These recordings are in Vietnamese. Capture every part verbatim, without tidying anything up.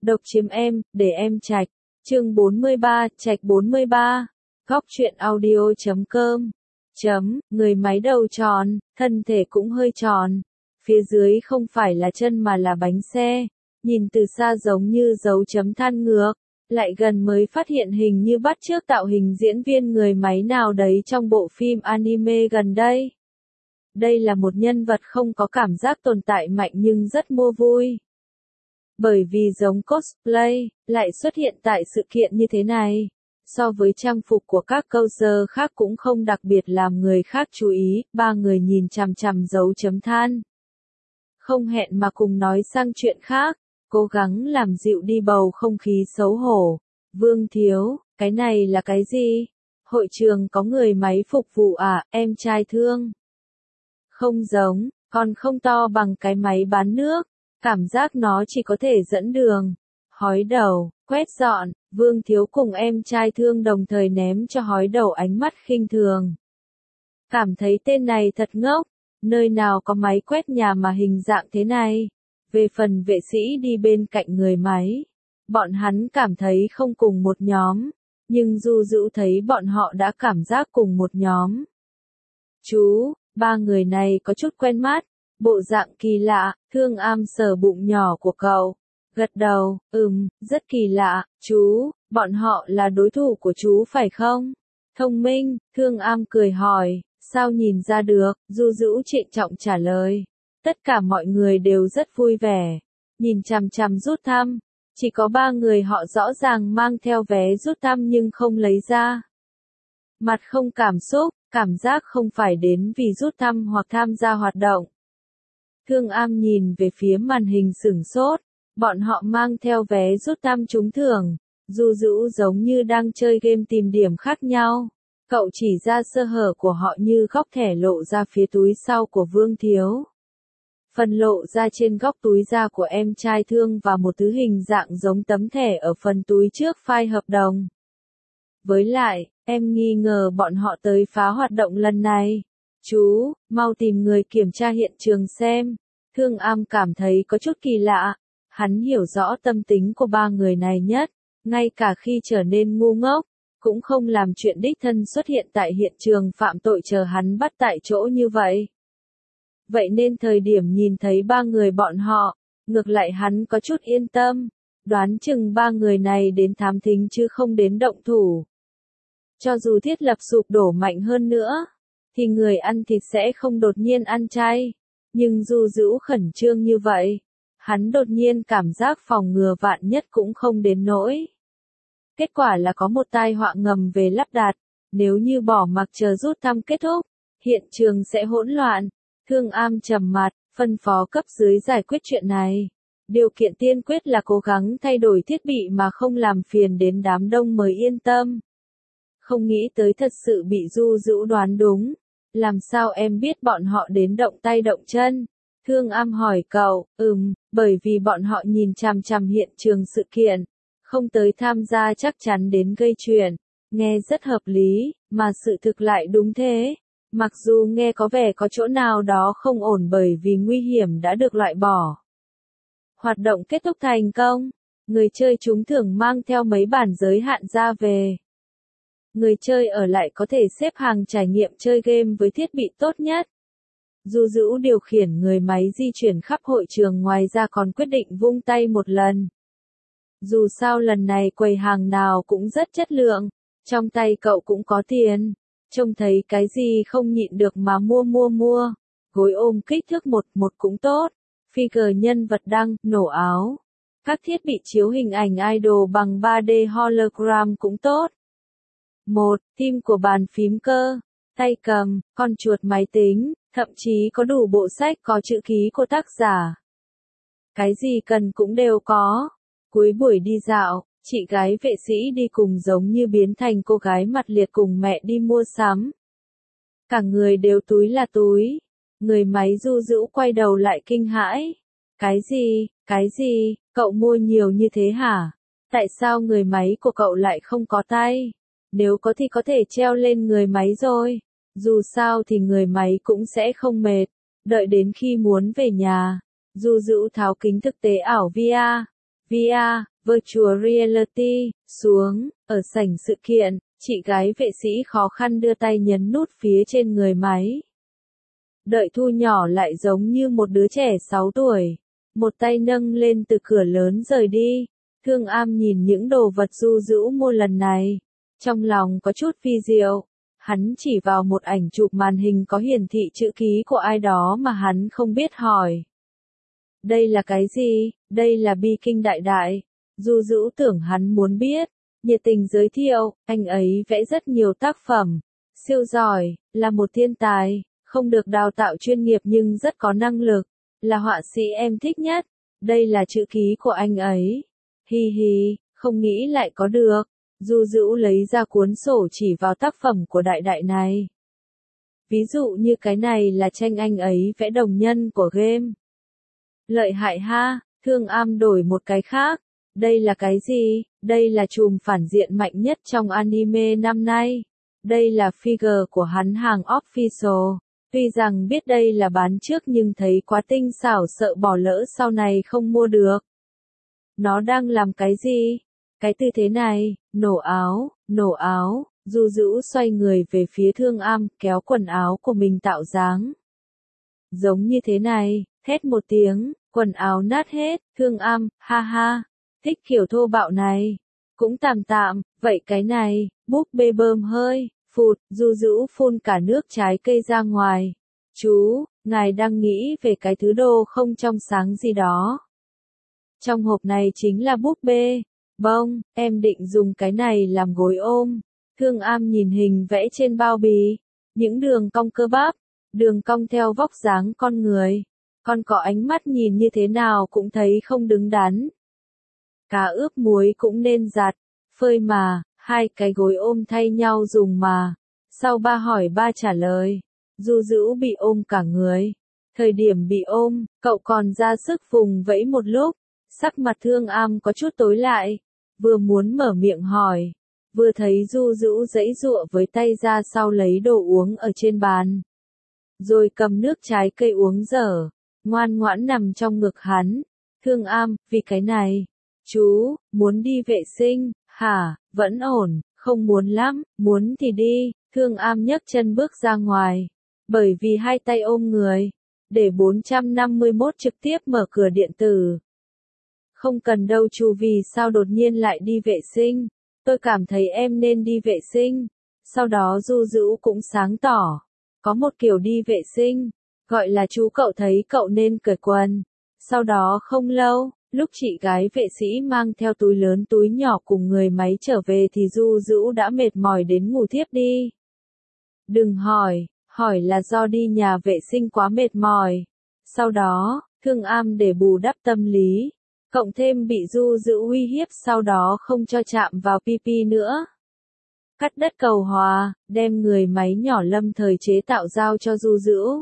Độc chiếm em, để em trạch. Chương bốn mươi ba, trạch bốn mươi ba. Góc truyện audio chấm com. Chấm, người máy đầu tròn, thân thể cũng hơi tròn. Phía dưới không phải là chân mà là bánh xe. Nhìn từ xa giống như dấu chấm than ngược. Lại gần mới phát hiện hình như bắt chước tạo hình diễn viên người máy nào đấy trong bộ phim anime gần đây. Đây là một nhân vật không có cảm giác tồn tại mạnh nhưng rất mua vui. Bởi vì giống cosplay, lại xuất hiện tại sự kiện như thế này. So với trang phục của các câu giờ khác cũng không đặc biệt làm người khác chú ý, ba người nhìn chằm chằm dấu chấm than. Không hẹn mà cùng nói sang chuyện khác, cố gắng làm dịu đi bầu không khí xấu hổ. Vương Thiếu, cái này là cái gì? Hội trường có người máy phục vụ à, em trai thương? Không giống, còn không to bằng cái máy bán nước. Cảm giác nó chỉ có thể dẫn đường. Hói đầu, quét dọn, Vương Thiếu cùng em trai thương đồng thời ném cho hói đầu ánh mắt khinh thường. Cảm thấy tên này thật ngốc, nơi nào có máy quét nhà mà hình dạng thế này. Về phần vệ sĩ đi bên cạnh người máy, bọn hắn cảm thấy không cùng một nhóm, nhưng Du Dữ thấy bọn họ đã cảm giác cùng một nhóm. Chú, ba người này có chút quen mắt. Bộ dạng kỳ lạ, Thương Am sờ bụng nhỏ của cậu. Gật đầu, ừm, rất kỳ lạ, chú, bọn họ là đối thủ của chú phải không? Thông minh, Thương Am cười hỏi, sao nhìn ra được, Du Dữ trịnh trọng trả lời. Tất cả mọi người đều rất vui vẻ, nhìn chằm chằm rút thăm. Chỉ có ba người họ rõ ràng mang theo vé rút thăm nhưng không lấy ra. Mặt không cảm xúc, cảm giác không phải đến vì rút thăm hoặc tham gia hoạt động. Thương Am nhìn về phía màn hình sửng sốt, bọn họ mang theo vé rút thăm trúng thưởng, Du Dữ giống như đang chơi game tìm điểm khác nhau. Cậu chỉ ra sơ hở của họ như góc thẻ lộ ra phía túi sau của Vương Thiếu. Phần lộ ra trên góc túi da của em trai thương và một thứ hình dạng giống tấm thẻ ở phần túi trước file hợp đồng. Với lại, em nghi ngờ bọn họ tới phá hoạt động lần này. Chú, mau tìm người kiểm tra hiện trường xem. Thương Am cảm thấy có chút kỳ lạ. Hắn hiểu rõ tâm tính của ba người này nhất. Ngay cả khi trở nên ngu ngốc, cũng không làm chuyện đích thân xuất hiện tại hiện trường phạm tội chờ hắn bắt tại chỗ như vậy. Vậy nên thời điểm nhìn thấy ba người bọn họ, ngược lại hắn có chút yên tâm. Đoán chừng ba người này đến thám thính chứ không đến động thủ. Cho dù thiết lập sụp đổ mạnh hơn nữa, thì người ăn thịt sẽ không đột nhiên ăn chay. Nhưng Du Dữ khẩn trương như vậy, hắn đột nhiên cảm giác phòng ngừa vạn nhất cũng không đến nỗi. Kết quả là có một tai họa ngầm về lắp đặt, nếu như bỏ mặc chờ rút thăm kết thúc, hiện trường sẽ hỗn loạn. Thương Am trầm mặt, phân phó cấp dưới giải quyết chuyện này. Điều kiện tiên quyết là cố gắng thay đổi thiết bị mà không làm phiền đến đám đông mới yên tâm. Không nghĩ tới thật sự bị Du Dữ đoán đúng. Làm sao em biết bọn họ đến động tay động chân? Thương Am hỏi cậu, ừm, bởi vì bọn họ nhìn chằm chằm hiện trường sự kiện. Không tới tham gia chắc chắn đến gây chuyện. Nghe rất hợp lý, mà sự thực lại đúng thế. Mặc dù nghe có vẻ có chỗ nào đó không ổn bởi vì nguy hiểm đã được loại bỏ. Hoạt động kết thúc thành công. Người chơi trúng thưởng mang theo mấy bản giới hạn ra về. Người chơi ở lại có thể xếp hàng trải nghiệm chơi game với thiết bị tốt nhất. Du Dữ điều khiển người máy di chuyển khắp hội trường ngoài ra còn quyết định vung tay một lần. Dù sao lần này quầy hàng nào cũng rất chất lượng, trong tay cậu cũng có tiền. Trông thấy cái gì không nhịn được mà mua mua mua. Gối ôm kích thước một một cũng tốt. Figure nhân vật đăng, nổ áo. Các thiết bị chiếu hình ảnh idol bằng ba D hologram cũng tốt. Một, tim của bàn phím cơ, tay cầm, con chuột máy tính, thậm chí có đủ bộ sách có chữ ký của tác giả. Cái gì cần cũng đều có. Cuối buổi đi dạo, chị gái vệ sĩ đi cùng giống như biến thành cô gái mặt liệt cùng mẹ đi mua sắm. Cả người đều túi là túi. Người máy Du Dữ quay đầu lại kinh hãi. Cái gì, cái gì, cậu mua nhiều như thế hả? Tại sao người máy của cậu lại không có tay? Nếu có thì có thể treo lên người máy rồi. Dù sao thì người máy cũng sẽ không mệt. Đợi đến khi muốn về nhà, Du Dữ tháo kính thực tế ảo vi a. vê rờ, Virtual Reality, xuống, ở sảnh sự kiện, chị gái vệ sĩ khó khăn đưa tay nhấn nút phía trên người máy. Đợi thu nhỏ lại giống như một đứa trẻ sáu tuổi, một tay nâng lên từ cửa lớn rời đi. Thương Am nhìn những đồ vật Du Dữu mua lần này, trong lòng có chút phi diệu. Hắn chỉ vào một ảnh chụp màn hình có hiển thị chữ ký của ai đó mà hắn không biết hỏi. Đây là cái gì? Đây là Bi Kinh Đại Đại. Du Dữu tưởng hắn muốn biết, nhiệt tình giới thiệu, anh ấy vẽ rất nhiều tác phẩm, siêu giỏi, là một thiên tài, không được đào tạo chuyên nghiệp nhưng rất có năng lực, là họa sĩ em thích nhất, đây là chữ ký của anh ấy. Hi hi, không nghĩ lại có được. Du Dữu lấy ra cuốn sổ chỉ vào tác phẩm của Đại Đại này. Ví dụ như cái này là tranh anh ấy vẽ đồng nhân của game. Lợi hại ha, Thương Am đổi một cái khác. Đây là cái gì? Đây là chùm phản diện mạnh nhất trong anime năm nay. Đây là figure của hắn hàng official. Tuy rằng biết đây là bán trước nhưng thấy quá tinh xảo sợ bỏ lỡ sau này không mua được. Nó đang làm cái gì? Cái tư thế này, nổ áo, nổ áo, Du Dữu xoay người về phía Thương Am, kéo quần áo của mình tạo dáng. Giống như thế này, thét một tiếng, quần áo nát hết, Thương Am, ha ha, thích kiểu thô bạo này. Cũng tạm tạm, vậy cái này, búp bê bơm hơi, phụt, Du Dữu phun cả nước trái cây ra ngoài. Chú, ngài đang nghĩ về cái thứ đồ không trong sáng gì đó. Trong hộp này chính là búp bê. Bông, em định dùng cái này làm gối ôm. Thương Am nhìn hình vẽ trên bao bì. Những đường cong cơ bắp, đường cong theo vóc dáng con người. Con có ánh mắt nhìn như thế nào cũng thấy không đứng đắn. Cá ướp muối cũng nên giặt, phơi mà, hai cái gối ôm thay nhau dùng mà. Sau ba hỏi ba trả lời, Du Dữu bị ôm cả người. Thời điểm bị ôm, cậu còn ra sức vùng vẫy một lúc. Sắc mặt Thương Am có chút tối lại, vừa muốn mở miệng hỏi, vừa thấy Du Dữu giãy giụa với tay ra sau lấy đồ uống ở trên bàn. Rồi cầm nước trái cây uống dở, ngoan ngoãn nằm trong ngực hắn. Thương Am, vì cái này, chú, muốn đi vệ sinh, hả, vẫn ổn, không muốn lắm, muốn thì đi. Thương Am nhấc chân bước ra ngoài, bởi vì hai tay ôm người, để bốn trăm năm mươi mốt trực tiếp mở cửa điện tử. Không cần đâu chú, vì sao đột nhiên lại đi vệ sinh, tôi cảm thấy em nên đi vệ sinh. Sau đó Du Dữu cũng sáng tỏ, có một kiểu đi vệ sinh, gọi là chú cậu thấy cậu nên cởi quần. Sau đó không lâu, lúc chị gái vệ sĩ mang theo túi lớn túi nhỏ cùng người máy trở về thì Du Dữu đã mệt mỏi đến ngủ thiếp đi. Đừng hỏi, hỏi là do đi nhà vệ sinh quá mệt mỏi. Sau đó, Thương Am để bù đắp tâm lý, cộng thêm bị Du Dữu uy hiếp sau đó không cho chạm vào pipi nữa. Cắt đất cầu hòa, đem người máy nhỏ lâm thời chế tạo giao cho Du Dữu.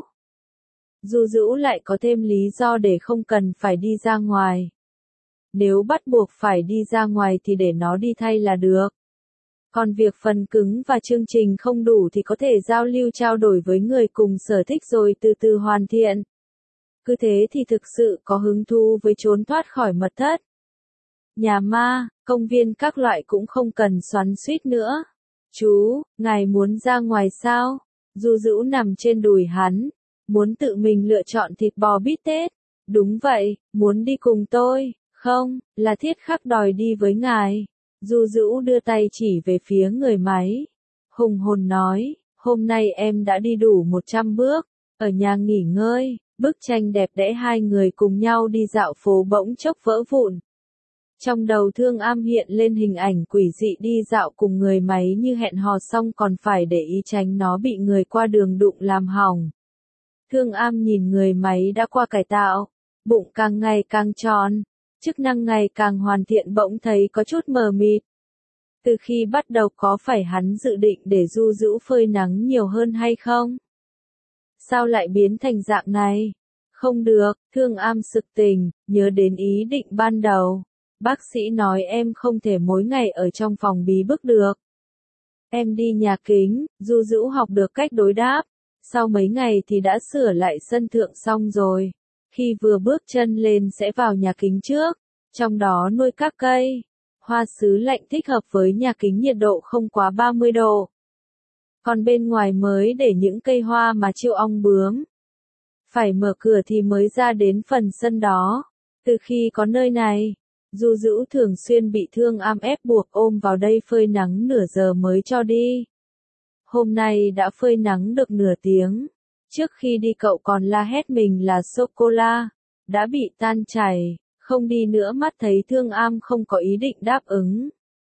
Du Dữu lại có thêm lý do để không cần phải đi ra ngoài. Nếu bắt buộc phải đi ra ngoài thì để nó đi thay là được. Còn việc phần cứng và chương trình không đủ thì có thể giao lưu trao đổi với người cùng sở thích rồi từ từ hoàn thiện. Cứ thế thì thực sự có hứng thú với trốn thoát khỏi mật thất. Nhà ma, công viên các loại cũng không cần xoắn xuýt nữa. Chú, ngài muốn ra ngoài sao? Du Dữu nằm trên đùi hắn, muốn tự mình lựa chọn thịt bò bít tết. Đúng vậy, muốn đi cùng tôi, không, là Thiết Khắc đòi đi với ngài. Du Dữu đưa tay chỉ về phía người máy. Hùng hồn nói, hôm nay em đã đi đủ một trăm bước, ở nhà nghỉ ngơi. Bức tranh đẹp đẽ hai người cùng nhau đi dạo phố bỗng chốc vỡ vụn. Trong đầu Thương Am hiện lên hình ảnh quỷ dị đi dạo cùng người máy như hẹn hò xong còn phải để ý tránh nó bị người qua đường đụng làm hỏng. Thương Am nhìn người máy đã qua cải tạo, bụng càng ngày càng tròn, chức năng ngày càng hoàn thiện bỗng thấy có chút mờ mịt. Từ khi bắt đầu có phải hắn dự định để Du Dữu phơi nắng nhiều hơn hay không? Sao lại biến thành dạng này? Không được, Thương Am sực tỉnh, nhớ đến ý định ban đầu. Bác sĩ nói em không thể mỗi ngày ở trong phòng bí bức được. Em đi nhà kính, Du Dữu học được cách đối đáp. Sau mấy ngày thì đã sửa lại sân thượng xong rồi. Khi vừa bước chân lên sẽ vào nhà kính trước. trong đó nuôi các cây hoa sứ lạnh thích hợp với nhà kính nhiệt độ không quá ba mươi độ. Còn bên ngoài mới để những cây hoa mà chiêu ong bướm. Phải mở cửa thì mới ra đến phần sân đó. Từ khi có nơi này, Du Dữu thường xuyên bị Thương Am ép buộc ôm vào đây phơi nắng nửa giờ mới cho đi. Hôm nay đã phơi nắng được nửa tiếng. Trước khi đi cậu còn la hét mình là sô-cô-la, đã bị tan chảy, không đi nữa mắt thấy Thương Am không có ý định đáp ứng.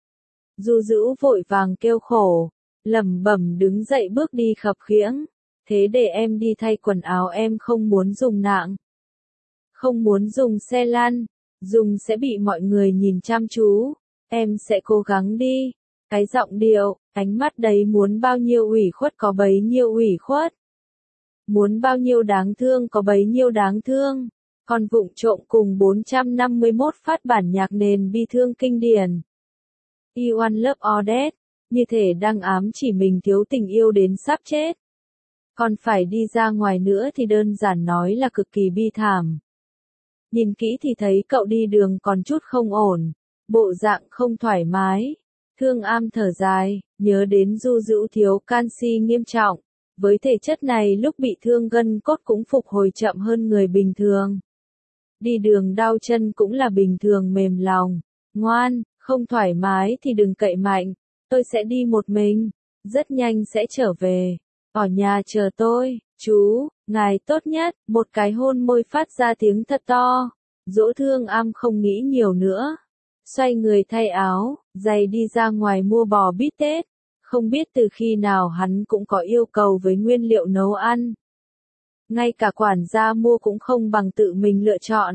Du Dữu vội vàng kêu khổ, lẩm bẩm đứng dậy bước đi khập khiễng, thế để em đi thay quần áo, em không muốn dùng nạng. Không muốn dùng xe lăn, dùng sẽ bị mọi người nhìn chăm chú, em sẽ cố gắng đi. Cái giọng điệu, ánh mắt đấy muốn bao nhiêu ủy khuất có bấy nhiêu ủy khuất. Muốn bao nhiêu đáng thương có bấy nhiêu đáng thương. Còn vụng trộm cùng bốn trăm năm mươi mốt phát bản nhạc nền bi thương kinh điển. You One Love or Death, như thể đang ám chỉ mình thiếu tình yêu đến sắp chết. Còn phải đi ra ngoài nữa thì đơn giản nói là cực kỳ bi thảm. Nhìn kỹ thì thấy cậu đi đường còn chút không ổn, bộ dạng không thoải mái. Thương Am thở dài, nhớ đến Du Dữu thiếu canxi nghiêm trọng, với thể chất này lúc bị thương gân cốt cũng phục hồi chậm hơn người bình thường. Đi đường đau chân cũng là bình thường, mềm lòng. Ngoan, không thoải mái thì đừng cậy mạnh, tôi sẽ đi một mình, rất nhanh sẽ trở về. Ở nhà chờ tôi, chú, ngài tốt nhất. Một cái hôn môi phát ra tiếng thật to. Dỗ Thương Am không nghĩ nhiều nữa. Xoay người thay áo, giày đi ra ngoài mua bò bít tết. Không biết từ khi nào hắn cũng có yêu cầu với nguyên liệu nấu ăn. Ngay cả quản gia mua cũng không bằng tự mình lựa chọn.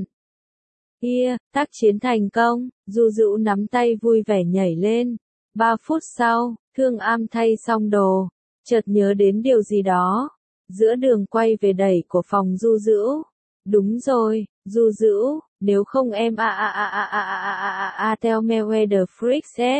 Kia, tác chiến thành công, Du Dữu nắm tay vui vẻ nhảy lên. Ba phút sau, Thương Am thay xong đồ, chợt nhớ đến điều gì đó. Giữa đường quay về đẩy của phòng Du Dữu. Đúng rồi, Du Dữu, nếu không em a a a a a a a a a tell me where the freak said.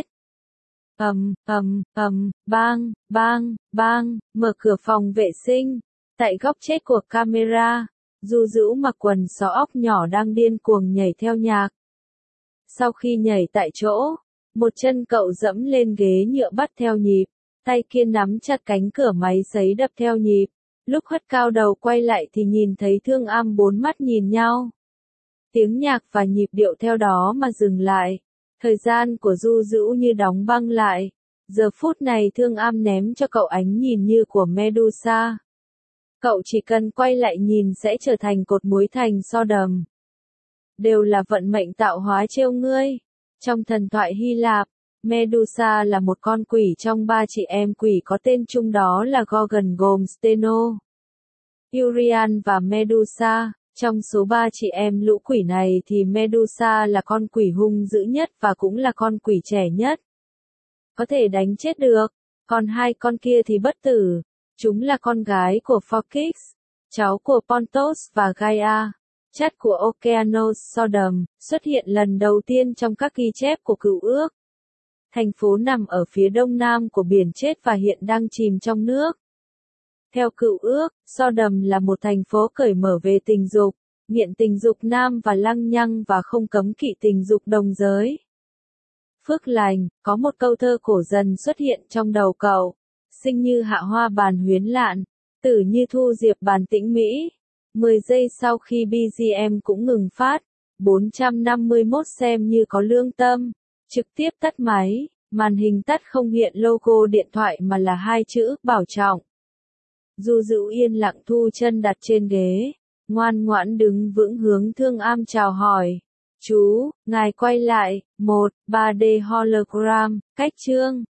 Ầm, ầm, ầm, bang, bang, bang, mở cửa phòng vệ sinh. Tại góc chết của camera, Du Dữu mặc quần xó óc nhỏ đang điên cuồng nhảy theo nhạc. Sau khi nhảy tại chỗ, một chân cậu dẫm lên ghế nhựa bắt theo nhịp, tay kia nắm chặt cánh cửa máy sấy đập theo nhịp. Lúc hất cao đầu quay lại thì nhìn thấy Thương Am bốn mắt nhìn nhau. Tiếng nhạc và nhịp điệu theo đó mà dừng lại. Thời gian của Du Dữu như đóng băng lại. Giờ phút này Thương Am ném cho cậu ánh nhìn như của Medusa. Cậu chỉ cần quay lại nhìn sẽ trở thành cột muối thành so đầm. Đều là vận mệnh tạo hóa trêu ngươi. Trong thần thoại Hy Lạp, Medusa là một con quỷ trong ba chị em quỷ có tên chung đó là Gorgon gồm Steno, Urian và Medusa. Trong số ba chị em lũ quỷ này thì Medusa là con quỷ hung dữ nhất và cũng là con quỷ trẻ nhất. Có thể đánh chết được, còn hai con kia thì bất tử. Chúng là con gái của Phorcys, cháu của Pontos và Gaia, chất của Okeanos Sodom, xuất hiện lần đầu tiên trong các ghi chép của Cựu Ước. Thành phố nằm ở phía đông nam của biển chết và hiện đang chìm trong nước. Theo Cựu Ước, Sodom là một thành phố cởi mở về tình dục, nghiện tình dục nam và lăng nhăng và không cấm kỵ tình dục đồng giới. Phước lành, có một câu thơ cổ dần xuất hiện trong đầu cậu. Sinh như hạ hoa bàn huyến lạn, tử như thu diệp bàn tĩnh mỹ. mười giây sau khi bê giê em cũng ngừng phát, bốn trăm năm mươi mốt xem như có lương tâm. Trực tiếp tắt máy, màn hình tắt không hiện logo điện thoại mà là hai chữ bảo trọng. Du Dữu yên lặng thu chân đặt trên ghế, ngoan ngoãn đứng vững hướng Thương Am chào hỏi. Chú, ngài quay lại, một, ba D hologram, cách chương.